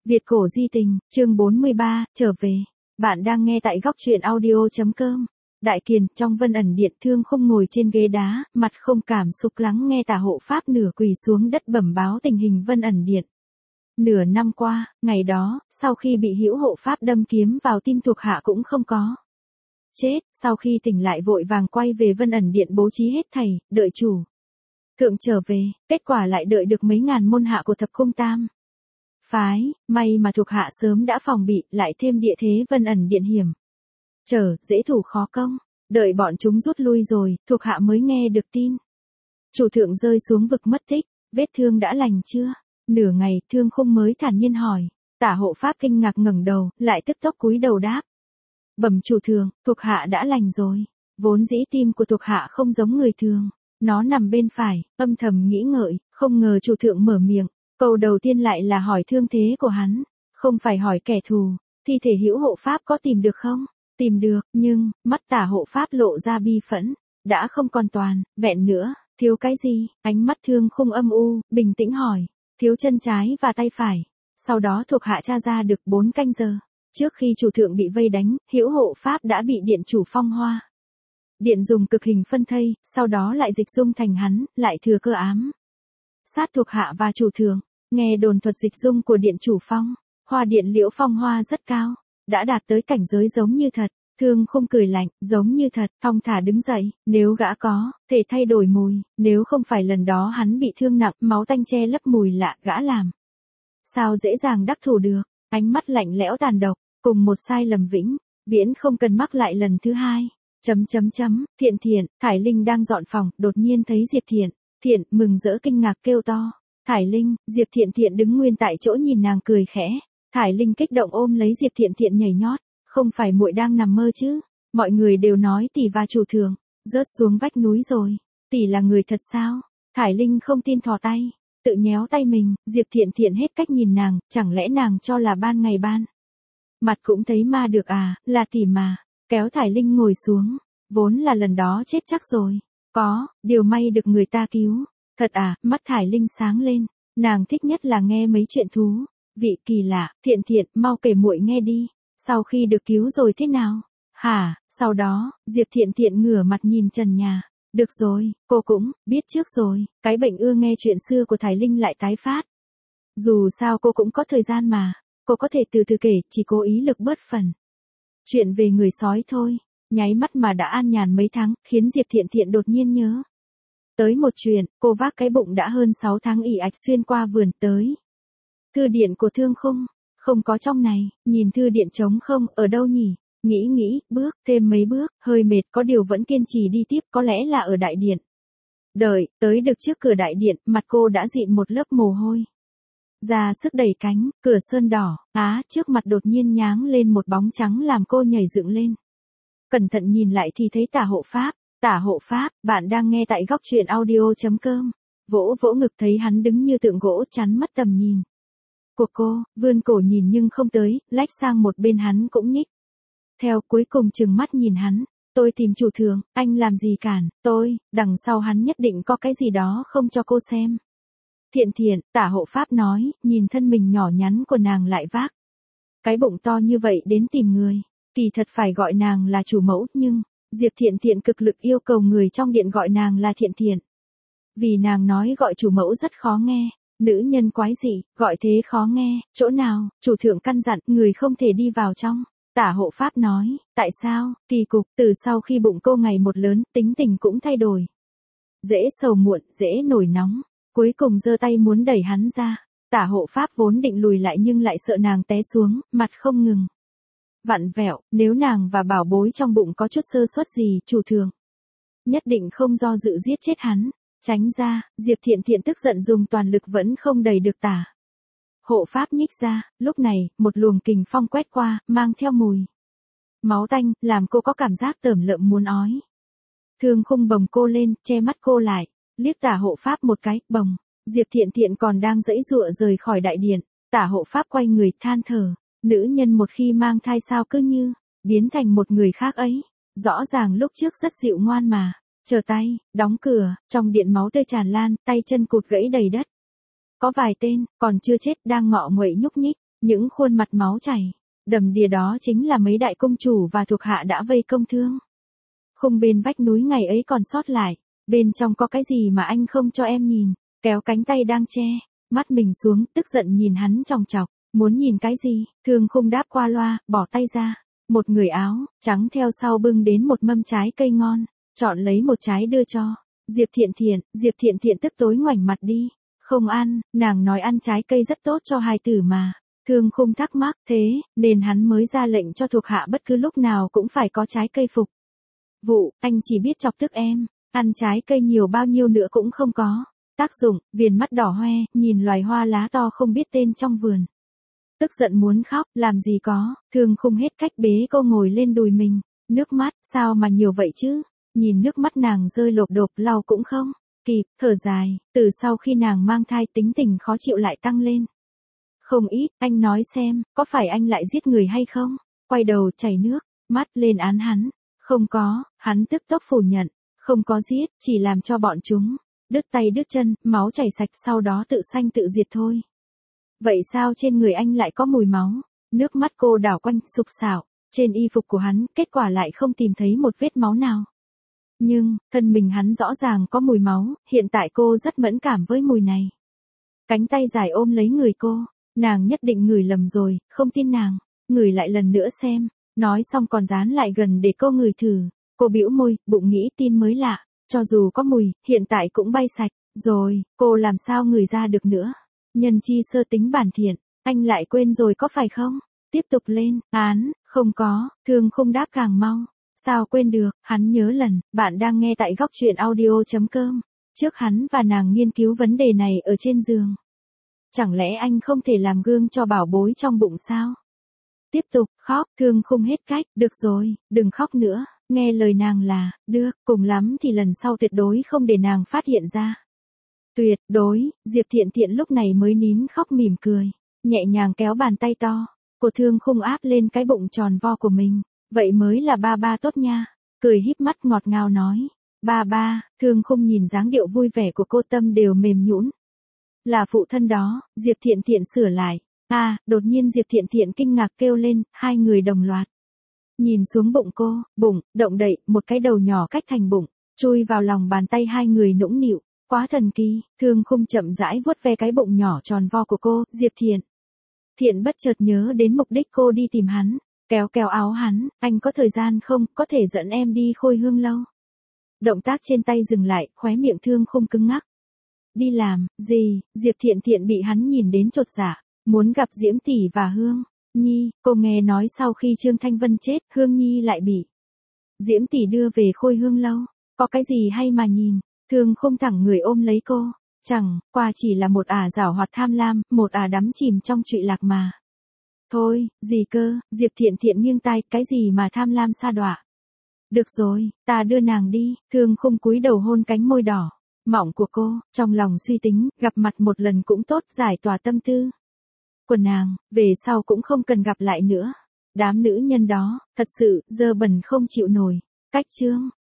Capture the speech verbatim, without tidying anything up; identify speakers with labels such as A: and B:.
A: Việt cổ di tình, chương bốn mươi ba, trở về. Bạn đang nghe tại góc truyện audio.com. Đại Kiền, trong Vân Ẩn Điện, Thương Khung ngồi trên ghế đá, mặt không cảm xúc lắng nghe Tả Hộ Pháp nửa quỳ xuống đất bẩm báo tình hình Vân Ẩn Điện. Nửa năm qua, ngày đó, sau khi bị Hữu Hộ Pháp đâm kiếm vào tim thuộc hạ cũng không có chết, sau khi tỉnh lại vội vàng quay về Vân Ẩn Điện bố trí hết thảy, đợi chủ thượng trở về, kết quả lại đợi được mấy ngàn môn hạ của Thập Cung Tam phái, may mà thuộc hạ sớm đã phòng bị, lại thêm địa thế Vân Ẩn Điện hiểm trở, dễ thủ khó công, đợi bọn chúng rút lui rồi, thuộc hạ mới nghe được tin chủ thượng rơi xuống vực mất tích. Vết thương đã lành chưa? Nửa ngày, Thương Khung mới thản nhiên hỏi. Tả Hộ Pháp kinh ngạc ngẩng đầu, lại tức tốc cúi đầu đáp. Bẩm chủ thượng, thuộc hạ đã lành rồi. Vốn dĩ tim của thuộc hạ không giống người thường, nó nằm bên phải, âm thầm nghĩ ngợi, không ngờ chủ thượng mở miệng. Câu đầu tiên lại là hỏi thương thế của hắn, không phải hỏi kẻ thù. Thi thể Hữu Hộ Pháp có tìm được không? Tìm được, nhưng, mắt Tả Hộ Pháp lộ ra bi phẫn, đã không còn toàn vẹn nữa, thiếu cái gì? Ánh mắt Thương Khung âm u, bình tĩnh hỏi. Thiếu chân trái và tay phải. Sau đó thuộc hạ tra ra được bốn canh giờ. Trước khi chủ thượng bị vây đánh, Hữu Hộ Pháp đã bị điện chủ Phong Hoa Điện dùng cực hình phân thây, sau đó lại dịch dung thành hắn, lại thừa cơ ám sát thuộc hạ và chủ thượng. Nghe đồn thuật dịch dung của điện chủ Phong Hoa Điện Liễu Phong Hoa rất cao, đã đạt tới cảnh giới giống như thật. Thương Khung cười lạnh, giống như thật, thong thả đứng dậy, nếu gã có thể thay đổi mùi, nếu không phải lần đó hắn bị thương nặng, máu tanh che lấp mùi lạ, gã làm sao dễ dàng đắc thủ được. Ánh mắt lạnh lẽo tàn độc, cùng một sai lầm vĩnh viễn không cần mắc lại lần thứ hai. Chấm chấm chấm, Thiện Thiện, Thải Linh đang dọn phòng, đột nhiên thấy Diệp Thiện, Thiện mừng rỡ kinh ngạc kêu to. Thải Linh, Diệp Thiện Thiện đứng nguyên tại chỗ nhìn nàng cười khẽ. Thải Linh kích động ôm lấy Diệp Thiện Thiện nhảy nhót. Không phải muội đang nằm mơ chứ? Mọi người đều nói tỷ và chủ thượng rớt xuống vách núi rồi. Tỷ là người thật sao? Thải Linh không tin thò tay, tự nhéo tay mình. Diệp Thiện Thiện hết cách nhìn nàng, chẳng lẽ nàng cho là ban ngày ban mặt cũng thấy ma được à? Là tỷ mà. Kéo Thải Linh ngồi xuống. Vốn là lần đó chết chắc rồi. Có, điều may được người ta cứu. Thật à? Mắt Thải Linh sáng lên. Nàng thích nhất là nghe mấy chuyện thú vị kỳ lạ. Thiện Thiện, mau kể muội nghe đi. Sau khi được cứu rồi thế nào? Hả? Sau đó, Diệp Thiện Thiện ngửa mặt nhìn trần nhà. Được rồi, cô cũng biết trước rồi. Cái bệnh ưa nghe chuyện xưa của Thải Linh lại tái phát. Dù sao cô cũng có thời gian mà. Cô có thể từ từ kể, chỉ cố ý lực bớt phần chuyện về người sói thôi. Nháy mắt mà đã an nhàn mấy tháng, khiến Diệp Thiện Thiện đột nhiên nhớ tới một chuyện. Cô vác cái bụng đã hơn sáu tháng ỉ ạch xuyên qua vườn tới thư điện của Thương Khung. Không có trong này, nhìn thư điện trống không, ở đâu nhỉ? Nghĩ nghĩ, bước thêm mấy bước, hơi mệt, có điều vẫn kiên trì đi tiếp, có lẽ là ở đại điện. Đợi, tới được trước cửa đại điện, mặt cô đã dịn một lớp mồ hôi. Ra sức đẩy cánh, cửa sơn đỏ, á, trước mặt đột nhiên nháng lên một bóng trắng làm cô nhảy dựng lên. Cẩn thận nhìn lại thì thấy Tả Hộ Pháp. Tả Hộ Pháp, bạn đang nghe tại góc truyện audio.com. Vỗ vỗ ngực thấy hắn đứng như tượng gỗ chắn mất tầm nhìn của cô, vươn cổ nhìn nhưng không tới, lách sang một bên hắn cũng nhích theo, cuối cùng trừng mắt nhìn hắn. Tôi tìm chủ thượng, anh làm gì cản tôi? Đằng sau hắn nhất định có cái gì đó không cho cô xem. Thiện Thiện, Tả Hộ Pháp nói, nhìn thân mình nhỏ nhắn của nàng lại vác cái bụng to như vậy đến tìm người. Kỳ thật phải gọi nàng là chủ mẫu, nhưng Diệp Thiện Thiện cực lực yêu cầu người trong điện gọi nàng là Thiện Thiện. Vì nàng nói gọi chủ mẫu rất khó nghe. Nữ nhân quái dị, gọi thế khó nghe, chỗ nào? Chủ thượng căn dặn, người không thể đi vào trong. Tả Hộ Pháp nói, tại sao? Kỳ cục, từ sau khi bụng cô ngày một lớn, tính tình cũng thay đổi. Dễ sầu muộn, dễ nổi nóng. Cuối cùng giơ tay muốn đẩy hắn ra. Tả Hộ Pháp vốn định lùi lại nhưng lại sợ nàng té xuống, mặt không ngừng vặn vẹo. Nếu nàng và bảo bối trong bụng có chút sơ suất gì, chủ thượng nhất định không do dự giết chết hắn. Tránh ra, Diệp Thiện Thiện tức giận dùng toàn lực vẫn không đẩy được Tả Hộ Pháp nhích ra. Lúc này, một luồng kình phong quét qua, mang theo mùi máu tanh, làm cô có cảm giác tởm lợm muốn ói. Thương Khung bồng cô lên, che mắt cô lại, liếc Tả Hộ Pháp một cái, bồng. Diệp Thiện Thiện còn đang giãy giụa rời khỏi đại điện. Tả Hộ Pháp quay người, than thở. Nữ nhân một khi mang thai sao cứ như biến thành một người khác ấy. Rõ ràng lúc trước rất dịu ngoan mà. Chờ tay, đóng cửa, trong điện máu tươi tràn lan, tay chân cụt gãy đầy đất. Có vài tên, còn chưa chết, đang ngọ nguậy nhúc nhích. Những khuôn mặt máu chảy, đầm đìa đó chính là mấy đại công chủ và thuộc hạ đã vây công Thương Khung bên vách núi ngày ấy còn sót lại, bên trong có cái gì mà anh không cho em nhìn, kéo cánh tay đang che, mắt mình xuống, tức giận nhìn hắn chòng chọc, muốn nhìn cái gì, Thương Khung đáp qua loa, bỏ tay ra, một người áo trắng theo sau bưng đến một mâm trái cây ngon, chọn lấy một trái đưa cho Diệp Thiện Thiện. Diệp Thiện Thiện tức tối ngoảnh mặt đi, không ăn, nàng nói ăn trái cây rất tốt cho hài tử mà. Thương Khung thắc mắc, thế nên hắn mới ra lệnh cho thuộc hạ bất cứ lúc nào cũng phải có trái cây phục vụ, anh chỉ biết chọc tức em, ăn trái cây nhiều bao nhiêu nữa cũng không có tác dụng. Viền mắt đỏ hoe, nhìn loài hoa lá to không biết tên trong vườn, tức giận muốn khóc, làm gì có. Thương Khung hết cách bế cô ngồi lên đùi mình, nước mắt, sao mà nhiều vậy chứ, nhìn nước mắt nàng rơi lộp đột, lau cũng không kịp, thở dài, từ sau khi nàng mang thai tính tình khó chịu lại tăng lên không ít. Anh nói xem, có phải anh lại giết người hay không? Quay đầu chảy nước mắt lên án hắn. Không có, hắn tức tốc phủ nhận, không có giết, chỉ làm cho bọn chúng đứt tay đứt chân, máu chảy sạch, sau đó tự sanh tự diệt thôi. Vậy sao trên người anh lại có mùi máu? Nước mắt cô đảo quanh, sục sạo trên y phục của hắn, kết quả lại không tìm thấy một vết máu nào. Nhưng, thân mình hắn rõ ràng có mùi máu, hiện tại cô rất mẫn cảm với mùi này. Cánh tay dài ôm lấy người cô, nàng nhất định ngửi lầm rồi, không tin nàng, ngửi lại lần nữa xem, nói xong còn dán lại gần để cô ngửi thử. Cô bĩu môi, bụng nghĩ tin mới lạ, cho dù có mùi, hiện tại cũng bay sạch, rồi, cô làm sao ngửi ra được nữa. Nhân chi sơ tính bản thiện, anh lại quên rồi có phải không? Tiếp tục lên án, không có. Thương Khung đáp càng mau. Sao quên được, hắn nhớ lần, bạn đang nghe tại góc truyện audio.com. Trước hắn và nàng nghiên cứu vấn đề này ở trên giường. Chẳng lẽ anh không thể làm gương cho bảo bối trong bụng sao? Tiếp tục, khóc. Thương Khung hết cách, được rồi, đừng khóc nữa, nghe lời nàng là, được, cùng lắm thì lần sau tuyệt đối không để nàng phát hiện ra. Tuyệt đối. Diệp Thiện Thiện lúc này mới nín khóc mỉm cười, nhẹ nhàng kéo bàn tay to của Thương Khung áp lên cái bụng tròn vo của mình. Vậy mới là ba ba tốt nha. Cười híp mắt ngọt ngào nói, ba ba. Thương Khung nhìn dáng điệu vui vẻ của cô, tâm đều mềm nhũn. Là phụ thân đó. Diệp Thiện Thiện sửa lại. À, đột nhiên Diệp Thiện Thiện kinh ngạc kêu lên, hai người đồng loạt nhìn xuống bụng cô, bụng động đậy, một cái đầu nhỏ cách thành bụng, chui vào lòng bàn tay hai người nũng nịu, quá thần kỳ. Thương Khung chậm rãi vuốt ve cái bụng nhỏ tròn vo của cô. Diệp Thiện Thiện bất chợt nhớ đến mục đích cô đi tìm hắn, kéo kéo áo hắn, anh có thời gian không, có thể dẫn em đi Khôi Hương lâu. Động tác trên tay dừng lại, khóe miệng Thương Khung cứng ngắc. Đi làm gì? Diệp Thiện Thiện bị hắn nhìn đến chột dạ, muốn gặp Diễm tỷ và Hương Nhi. Cô nghe nói sau khi Trương Thanh Vân chết, Hương Nhi lại bị Diễm tỷ đưa về Khôi Hương lâu, có cái gì hay mà nhìn. Thương Khung thẳng người ôm lấy cô, chẳng qua chỉ là một ả giảo hoạt tham lam, một ả đắm chìm trong trụy lạc mà thôi. Gì cơ? Diệp Thiện Thiện nghiêng tai, cái gì mà tham lam sa đọa. Được rồi, ta đưa nàng đi. Thương Khung cúi đầu hôn cánh môi đỏ mỏng của cô, trong lòng suy tính, gặp mặt một lần cũng tốt, giải tỏa tâm tư của nàng, về sau cũng không cần gặp lại nữa. Đám nữ nhân đó, thật sự, dơ bẩn không chịu nổi. Cách chương